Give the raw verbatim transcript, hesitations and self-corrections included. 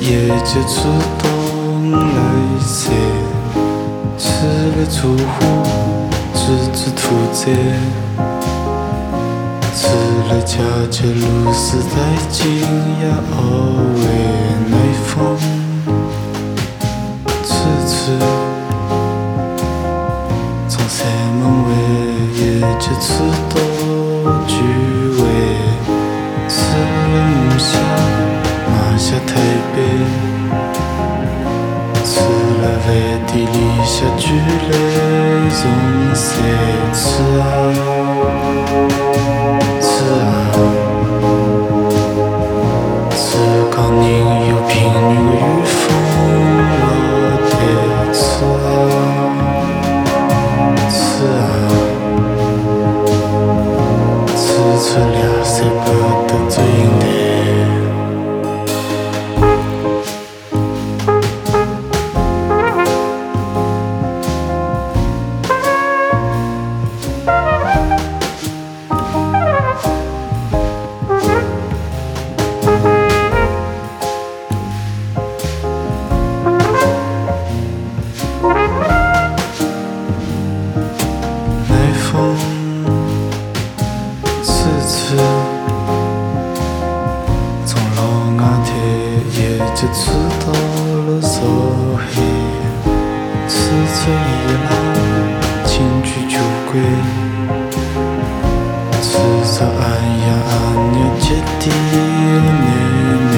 夜接触东来西，吃了出户，直至屠宰，吃了家街路是在惊讶而为内风，次次从山门外夜接触到居位，吃了木下马下台北，吃了饭店里下聚来从山吃啊吃啊，吃讲人有平原的雨风落地吃啊吃啊，吃出两三百的足印台。次次从老外滩夜接触到了上海，次次伊拉京剧酒馆，次次俺呀俺娘接地难。